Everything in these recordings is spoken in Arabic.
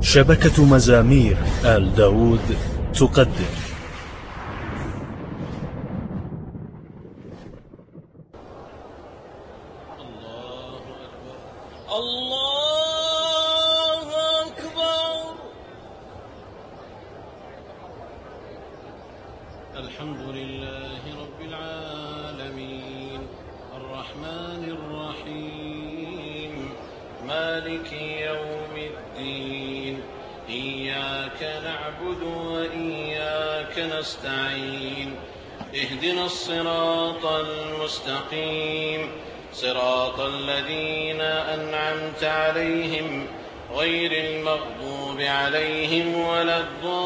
شبكة مزامير آل داود تقدم الله أكبر. الحمد لله رب العالمين الرحمن الرحيم مالك يوم الدين إياك نعبد وإياك نستعين اهدنا الصراط المستقيم صراط الذين أنعمت عليهم غير المغضوب عليهم ولا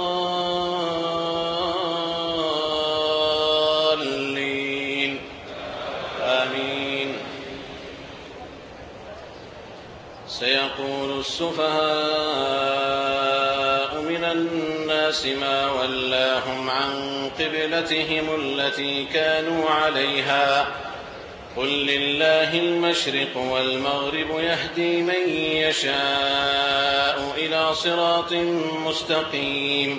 الضالين آمين. سيقول السفهاء من الناس ما ولاهم عن قبلتهم التي كانوا عليها قل لله المشرق والمغرب يهدي من يشاء إلى صراط مستقيم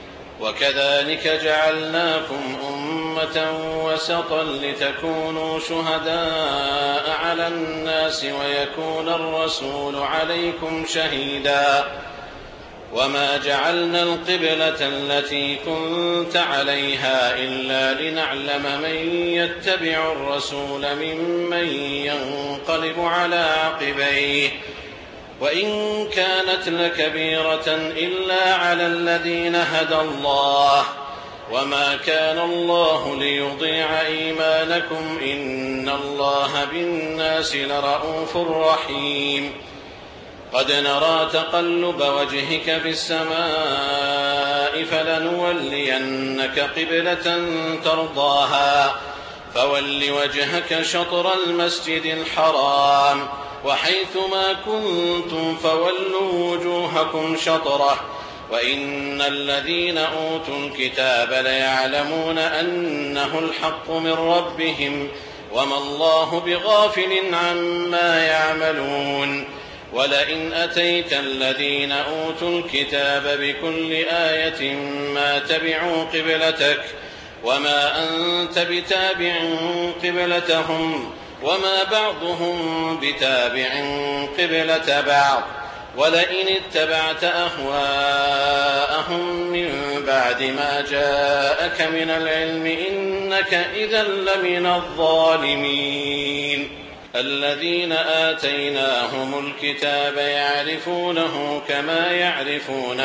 وكذلك جعلناكم أمة وسطا لتكونوا شهداء على الناس ويكون الرسول عليكم شهيدا وما جعلنا القبلة التي كنت عليها إلا لنعلم من يتبع الرسول ممن ينقلب على عقبيه وإن كانت لكبيرة إلا على الذين هدى الله وما كان الله ليضيع إيمانكم إن الله بالناس لرءوف رحيم. قد نرى تقلب وجهك في السماء فلنولينك قبلة ترضاها فول وجهك شطر المسجد الحرام وحيث ما كنتم فولوا وجوهكم شطره وإن الذين أوتوا الكتاب ليعلمون أنه الحق من ربهم وما الله بغافل عما يعملون. ولئن أتيت الذين أوتوا الكتاب بكل آية ما تبعوا قبلتك وما أنت بتابع قبلتهم وما بعضهم بتابع قبلة بعض ولئن اتبعت أهواءهم من بعد ما جاءك من العلم إنك إذا لمن الظالمين. الذين آتيناهم الكتاب يعرفونه كما يعرفون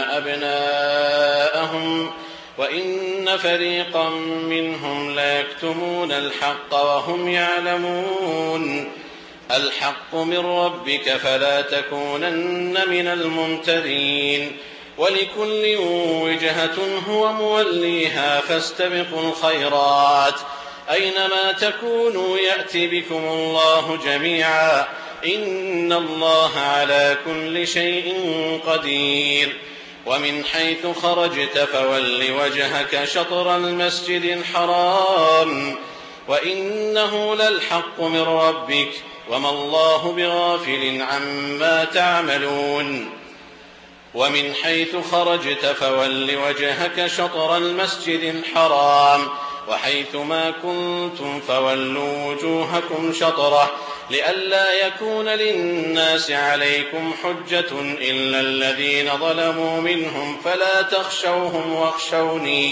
أبناءهم وإن فريقا منهم ليكتمون الحق وهم يعلمون. الحق من ربك فلا تكونن من الممترين ولكل وجهة هو موليها فاستبقوا الخيرات أينما تكونوا يأتي بكم الله جميعا إن الله على كل شيء قدير. ومن حيث خرجت فول وجهك شطر المسجد الحرام وإنه للحق من ربك وما الله بغافل عما تعملون. ومن حيث خرجت فول وجهك شطر المسجد الحرام وحيث ما كنتم فولوا وجوهكم شطره لئلا يكون للناس عليكم حجة إلا الذين ظلموا منهم فلا تخشوهم واخشوني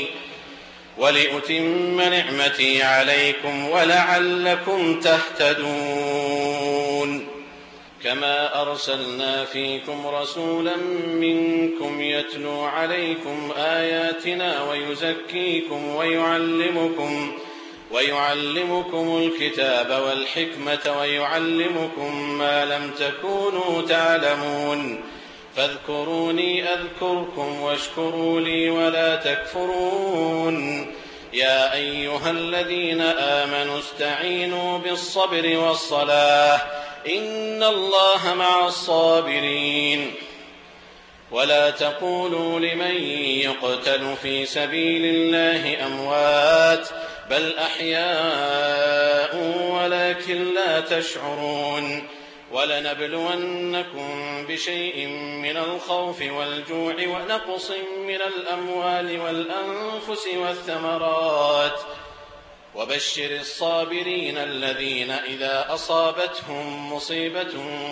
ولأتم نعمتي عليكم ولعلكم تهتدون. كما أرسلنا فيكم رسولا منكم يتلو عليكم آياتنا ويزكيكم ويعلمكم الكتاب والحكمة ويعلمكم ما لم تكونوا تعلمون فاذكروني أذكركم واشكروا لي ولا تكفرون. يا أيها الذين آمنوا استعينوا بالصبر والصلاة إن الله مع الصابرين. ولا تقولوا لمن يقتل في سبيل الله أموات بل أحياء ولكن لا تشعرون. وَلَنَبْلُوَنَّكُم بِشَيْءٍ مِّنَ الْخَوْفِ وَالْجُوعِ وَنَقْصٍ مِّنَ الْأَمْوَالِ وَالْأَنفُسِ وَالثَّمَرَاتِ وَبَشِّرِ الصَّابِرِينَ الَّذِينَ إِذَا أَصَابَتْهُم مُّصِيبَةٌ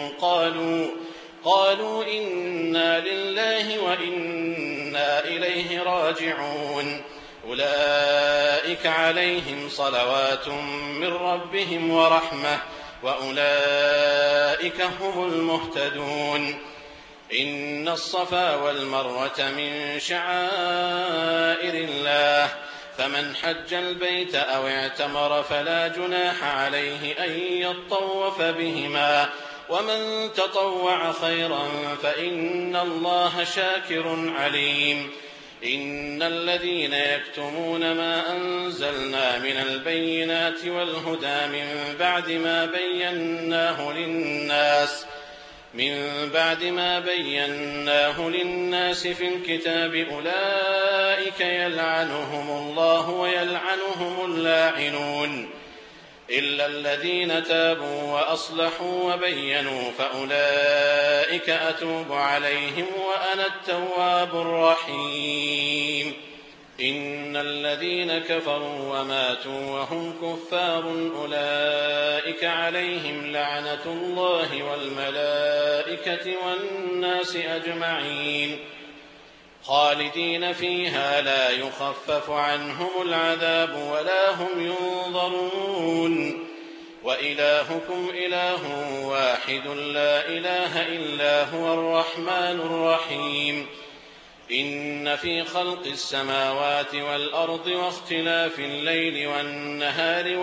قَالُوا إِنَّا لِلَّهِ وَإِنَّا إِلَيْهِ راجعون أُولَٰئِكَ عَلَيْهِمْ صَلَوَاتٌ مِّن رَّبِّهِمْ وَرَحْمَةٌ وَأُولَٰئِكَ هُمُ الْمُهْتَدُونَ إِنَّ الصَّفَا وَالْمَرْوَةَ مِن شَعَائِرِ اللَّهِ فَمَنْ حَجَّ الْبَيْتَ أَوِ اعْتَمَرَ فَلَا جُنَاحَ عَلَيْهِ أَن يَطَّوَّفَ بِهِمَا وَمَن تَطَوَّعَ خَيْرًا فَإِنَّ اللَّهَ شَاكِرٌ عليم إن الذين يكتمون ما أنزلنا من البينات والهدى من بعد ما بيناه للناس في الكتاب أولئك يلعنهم الله ويلعنهم اللاعنون إلا الذين تابوا وأصلحوا وبينوا فأولئك أتوب عليهم وأنا التواب الرحيم إن الذين كفروا وماتوا وهم كفار أولئك عليهم لعنة الله والملائكة والناس أجمعين خالدين فيها لا يخفف عنهم العذاب ولا هم ينظرون وإلهكم إله واحد لا إله إلا هو الرحمن الرحيم إن في خلق السماوات والأرض واختلاف الليل والنهار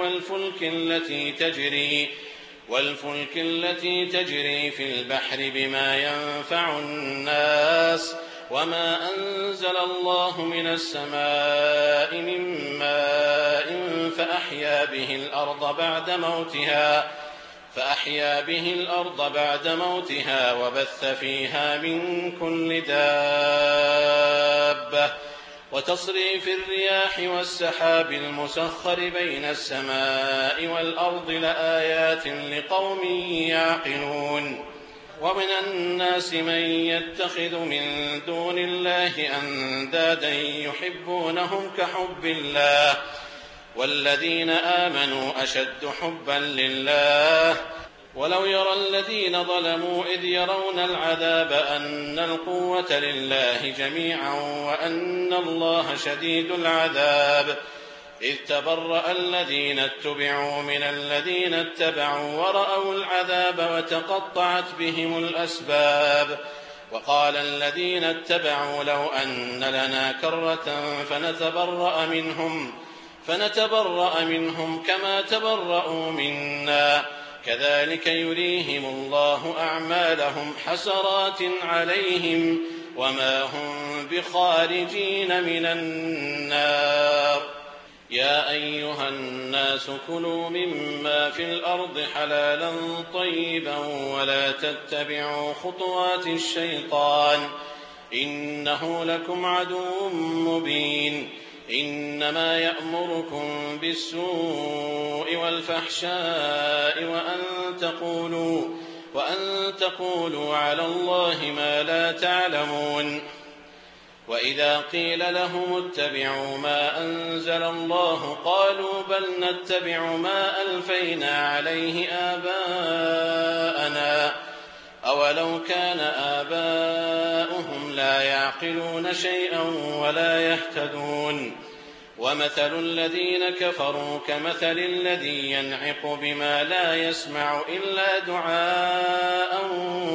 والفلك التي تجري في البحر بما ينفع الناس وما أنزل الله من السماء من ماء فأحيا به الأرض بعد موتها وبث فيها من كل دابة وتصريف الرياح والسحاب المسخر بين السماء والأرض لآيات لقوم يعقلون ومن الناس من يتخذ من دون الله أندادا يحبونهم كحب الله والذين آمنوا أشد حبا لله ولو يرى الذين ظلموا إذ يرون العذاب أن القوة لله جميعا وأن الله شديد العذاب إذ تبرأ الذين اتبعوا من الذين اتبعوا ورأوا العذاب وتقطعت بهم الأسباب وقال الذين اتبعوا لو أن لنا كرة فنتبرأ منهم كما تبرأوا منا كذلك يريهم الله أعمالهم حسرات عليهم وما هم بخارجين من النار يا أيها الناس كلوا مما في الأرض حلالا طيبا ولا تتبعوا خطوات الشيطان إنه لكم عدو مبين إنما يأمركم بالسوء والفحشاء وأن تقولوا على الله ما لا تعلمون وإذا قيل لهم اتبعوا ما أنزل الله قالوا بل نتبع ما ألفينا عليه آباءنا أولو كان آباؤهم لا يعقلون شيئا ولا يهتدون ومثل الذين كفروا كمثل الذي ينعق بما لا يسمع إلا دعاء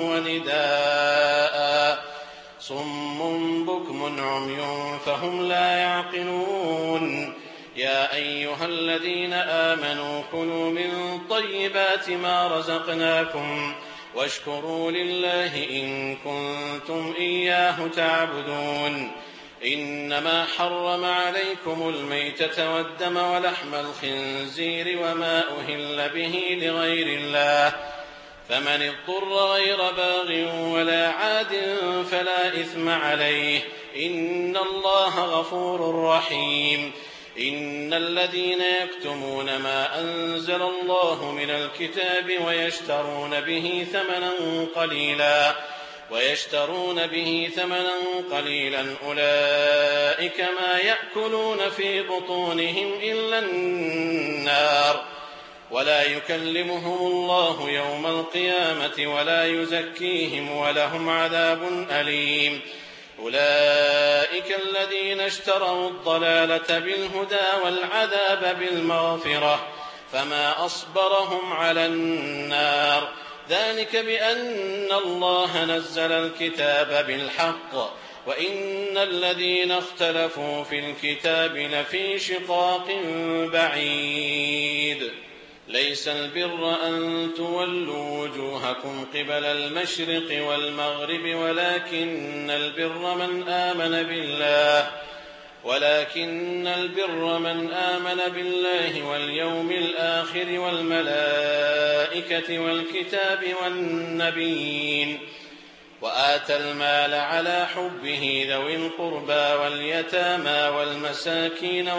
ونداء صم بكم عمي فهم لا يعقلون يا أيها الذين آمنوا كلوا من طيبات ما رزقناكم واشكروا لله إن كنتم إياه تعبدون إنما حرم عليكم الميتة والدم ولحم الخنزير وما أهل به لغير الله فمن اضطر غير باغ ولا عاد فلا إثم عليه إن الله غفور رحيم إن الذين يكتمون ما أنزل الله من الكتاب ويشترون به ثمنا قليلا أولئك ما يأكلون في بطونهم إلا النار ولا يكلمهم الله يوم القيامة ولا يزكيهم ولهم عذاب أليم أولئك الذين اشتروا الضلالة بالهدى والعذاب بالمغفرة فما أصبرهم على النار ذلك بأن الله نزل الكتاب بالحق وإن الذين اختلفوا في الكتاب لفي شقاق بعيد ليس البر أن تولوا وجوهكم قبل المشرق والمغرب ولكن البر من آمن بالله واليوم الآخر والملائكة والكتاب والنبيين وآتى المال على حبه ذوي القربى واليتامى والمساكين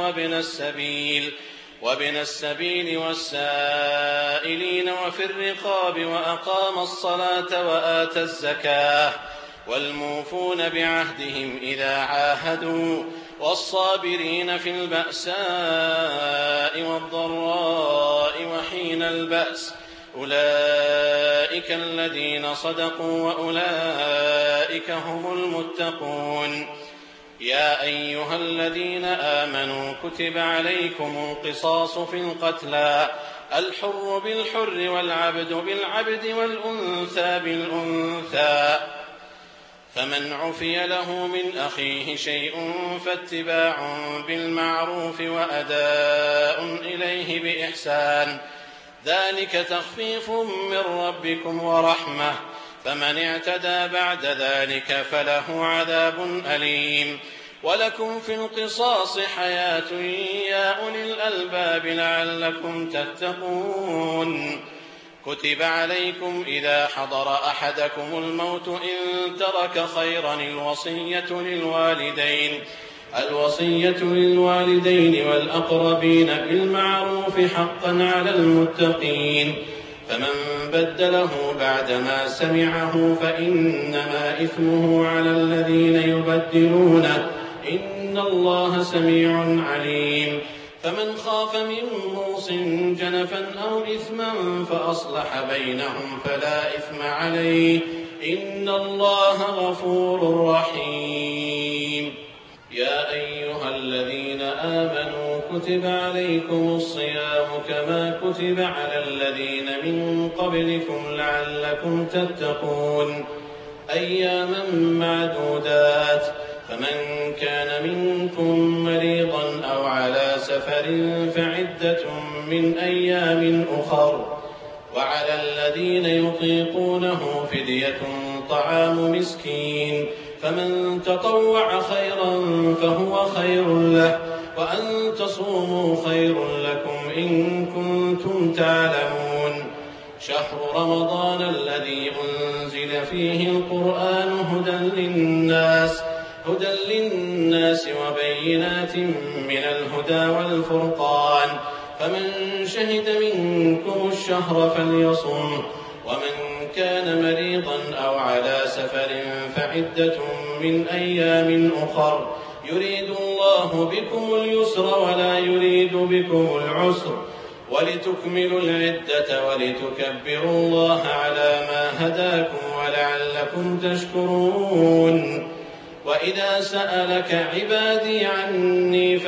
وابن السبيل والسائلين وفي الرقاب وأقام الصلاة وآتى الزكاة والموفون بعهدهم إذا عاهدوا والصابرين في البأساء والضراء وحين البأس أولئك الذين صدقوا وأولئك هم المتقون يا أيها الذين آمنوا كتب عليكم القصاص في القتلى الحر بالحر والعبد بالعبد والأنثى بالأنثى فمن عفي له من أخيه شيء فاتباع بالمعروف وأداء إليه بإحسان ذلك تخفيف من ربكم ورحمة فمن اعتدى بعد ذلك فله عذاب أليم ولكم في القصاص حياة يا أولي الألباب لعلكم تتقون كتب عليكم إذا حضر أحدكم الموت إن ترك خيرا الوصية للوالدين والأقربين بالمعروف حقا على المتقين فمن بدله بعدما سمعه فإنما إثمه على الذين يبدلونه إن الله سميع عليم فمن خاف من موص جنفا أو إثما فأصلح بينهم فلا إثم عليه إن الله غفور رحيم يا أيها الذين آمنوا كتب عليكم الصيام كما كتب على الذين من قبلكم لعلكم تتقون أياما معدودات فمن كان منكم مريضا أو على سفر فعدة من أيام أخر وعلى الذين يطيقونه فدية طعام مسكين فمن تطوع خيرا فهو خير له وأن تصوموا خير لكم إن كنتم تعلمون شهر رمضان الذي أنزل فيه القرآن هدى للناس وبينات من الهدى والفرقان فمن شهد منكم الشهر فليصم ومن كان مريضا أو على سفر فعدة من أيام أخر يريد الله بكم اليسر ولا يريد بكم العسر ولتكملوا العدة ولتكبروا الله على ما هداكم ولعلكم تشكرون وإذا سألك عبادي عني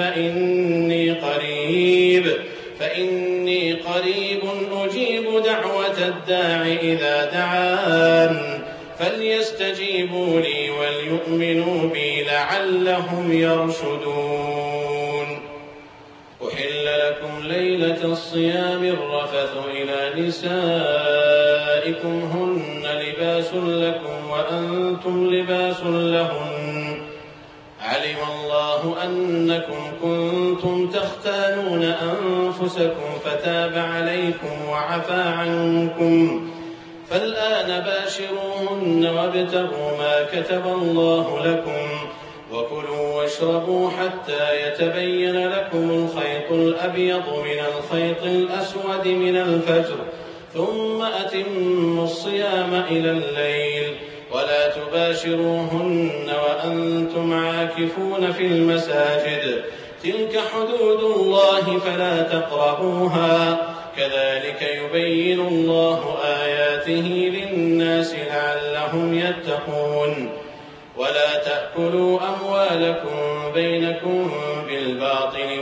فإني قريب أجيب دعوة الداع إذا دعان فليستجيبوا لي وليؤمنوا بي لعلهم يرشدون أحل لكم ليلة الصيام الرفث إلى نسائكم هن لباس لكم وأنتم لباس لهن علم الله أنكم كنتم تختانون أنفسكم فتاب عليكم وعفى عنكم فالآن باشروهن وابتغوا ما كتب الله لكم وكلوا واشربوا حتى يتبين لكم الخيط الأبيض من الخيط الأسود من الفجر ثم أتموا الصيام إلى الليل ولا تباشروهن وأنتم عاكفون في المساجد تلك حدود الله فلا تقربوها كذلك يبين الله آياته للناس لعلهم يتقون ولا تأكلوا أموالكم بينكم بالباطل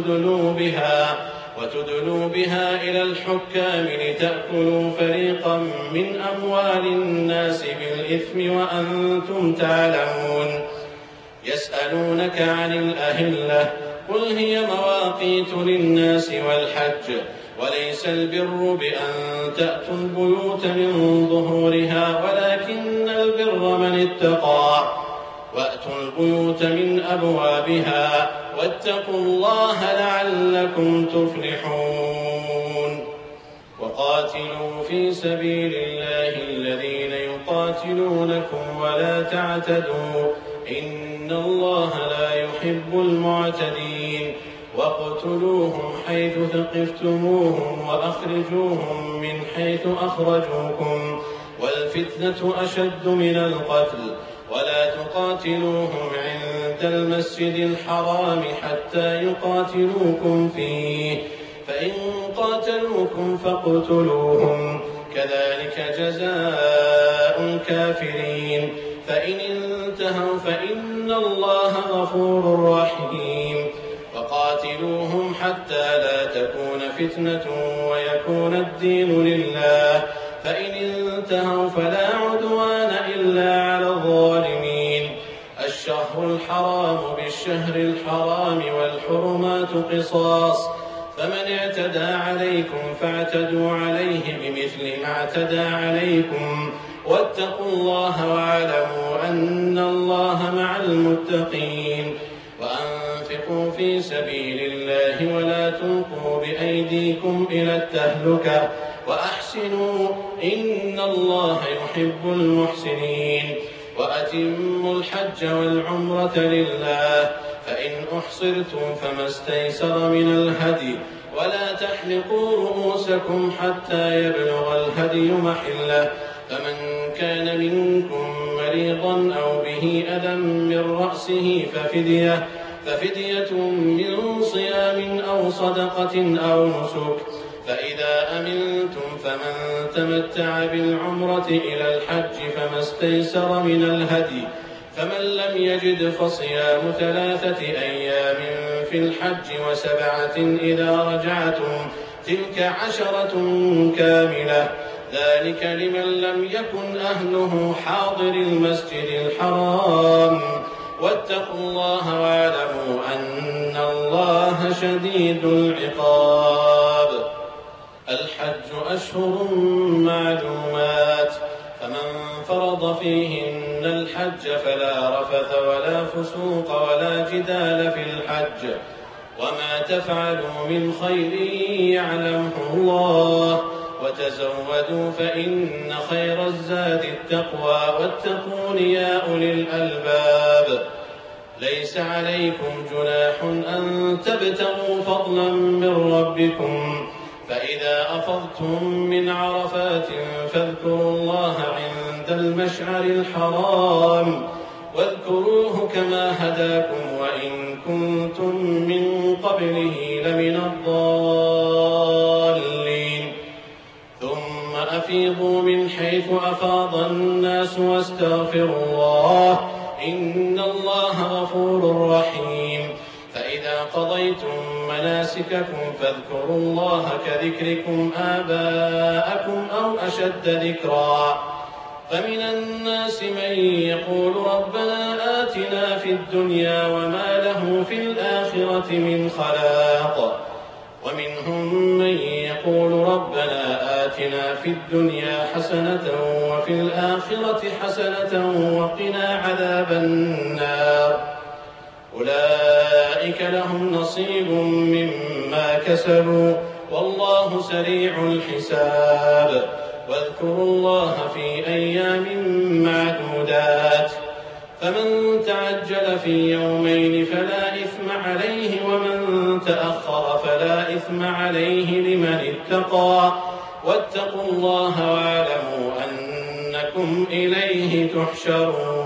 وتدلوا بها إلى الحكام لتأكلوا فريقا من أموال الناس بالإثم وأنتم تعلمون يسألونك عن الأهلة قل هي مواقيت للناس والحج وليس البر بأن تأتوا البيوت من ظهورها ولكن البر من اتقى وأتوا البيوت من أبوابها واتقوا الله لعلكم تفلحون وقاتلوا في سبيل الله الذين يقاتلونكم ولا تعتدوا إن الله لا يحب المعتدين واقتلوهم حيث ثقفتموهم وأخرجوهم من حيث أخرجوكم والفتنة أشد من القتل ولا تقاتلوهم عند المسجد الحرام حتى يقاتلوكم فيه فإن قاتلوكم فاقتلوهم كذلك جزاء الكافرين فإن انتهوا فإن الله غفور رحيم وقاتلوهم حتى لا تكون فتنة ويكون الدين لله فإن انتهوا فلا عدوان إلا على الظالمين الشهر الحرام بالشهر الحرام والحرمات قصاص فمن اعتدى عليكم فاعتدوا عليه بمثل ما اعتدى عليكم واتقوا الله واعلموا أن الله مع المتقين وأنفقوا في سبيل الله ولا تلقوا بأيديكم إلى التهلكة وأحسنوا إن الله يحب المحسنين وأتموا الحج والعمرة لله فإن أحصرتم فما استيسر من الهدي ولا تحلقوا رؤوسكم حتى يبلغ الهدي محله فمن كان منكم مريضا أو به أذى من رأسه ففدية من صيام أو صدقة أو نسك فإذا أمنتم فمن تمتع بالعمرة إلى الحج فما استيسر من الهدي فمن لم يجد فصيام 3 أيام في الحج و7 إذا رجعتم تلك 10 كاملة ذلك لمن لم يكن أهله حاضر المسجد الحرام واتقوا الله واعلموا أن الله شديد العقاب الحج أشهر معلومات فمن فرض فيهن الحج فلا رفث ولا فسوق ولا جدال في الحج وما تفعلوا من خير يعلمه الله وتزودوا فإن خير الزاد التقوى واتقون يا أولي الألباب ليس عليكم جناح أن تبتغوا فضلا من ربكم فإذا أفضتم من عرفات فاذكروا الله عند المشعر الحرام واذكروه كما هداكم وإن كنتم من قبله لمن الضالين ثم أفيضوا من حيث أفاض الناس واستغفروا الله إن الله غفور رحيم فإذا قضيتم مناسككم فاذكروا الله كذكركم آباءكم أو أشد ذكرا فمن الناس من يقول ربنا آتنا في الدنيا وما له في الآخرة من خلاق ومنهم من يقول ربنا آتنا في الدنيا حسنة وفي الآخرة حسنة وقنا عذاب النار أولئك لهم نصيب مما كسبوا والله سريع الحساب واذكروا الله في أيام معدودات فمن تعجل في يومين فلا إثم عليه ومن تأخر فلا إثم عليه لمن اتقى واتقوا الله واعلموا أنكم إليه تحشرون